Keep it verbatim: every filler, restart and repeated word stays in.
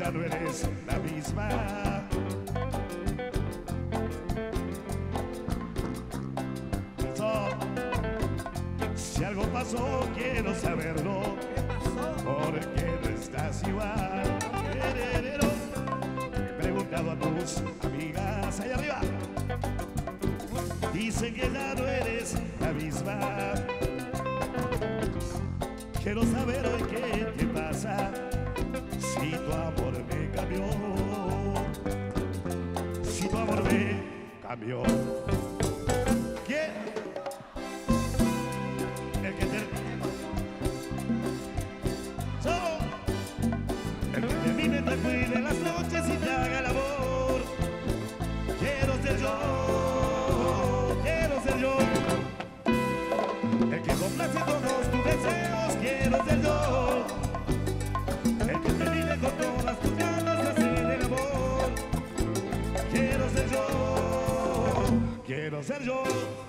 ya no eres la misma. Si algo pasó, quiero saberlo. ¿Qué pasó? ¿Por qué no estás igual? He preguntado a tus amigas allá arriba. Dicen que ya no eres la misma. Quiero saber hoy qué te pasa. Si tu amor me cambió. Si tu amor me cambió. ¿Quién? El que te... So, el que termine, te cuide las noches y te haga el amor. Quiero ser yo, quiero ser yo. El que complace todos tus deseos, quiero ser yo. El que te vive con todas tus ganas de hacer el amor. Quiero ser yo, quiero ser yo.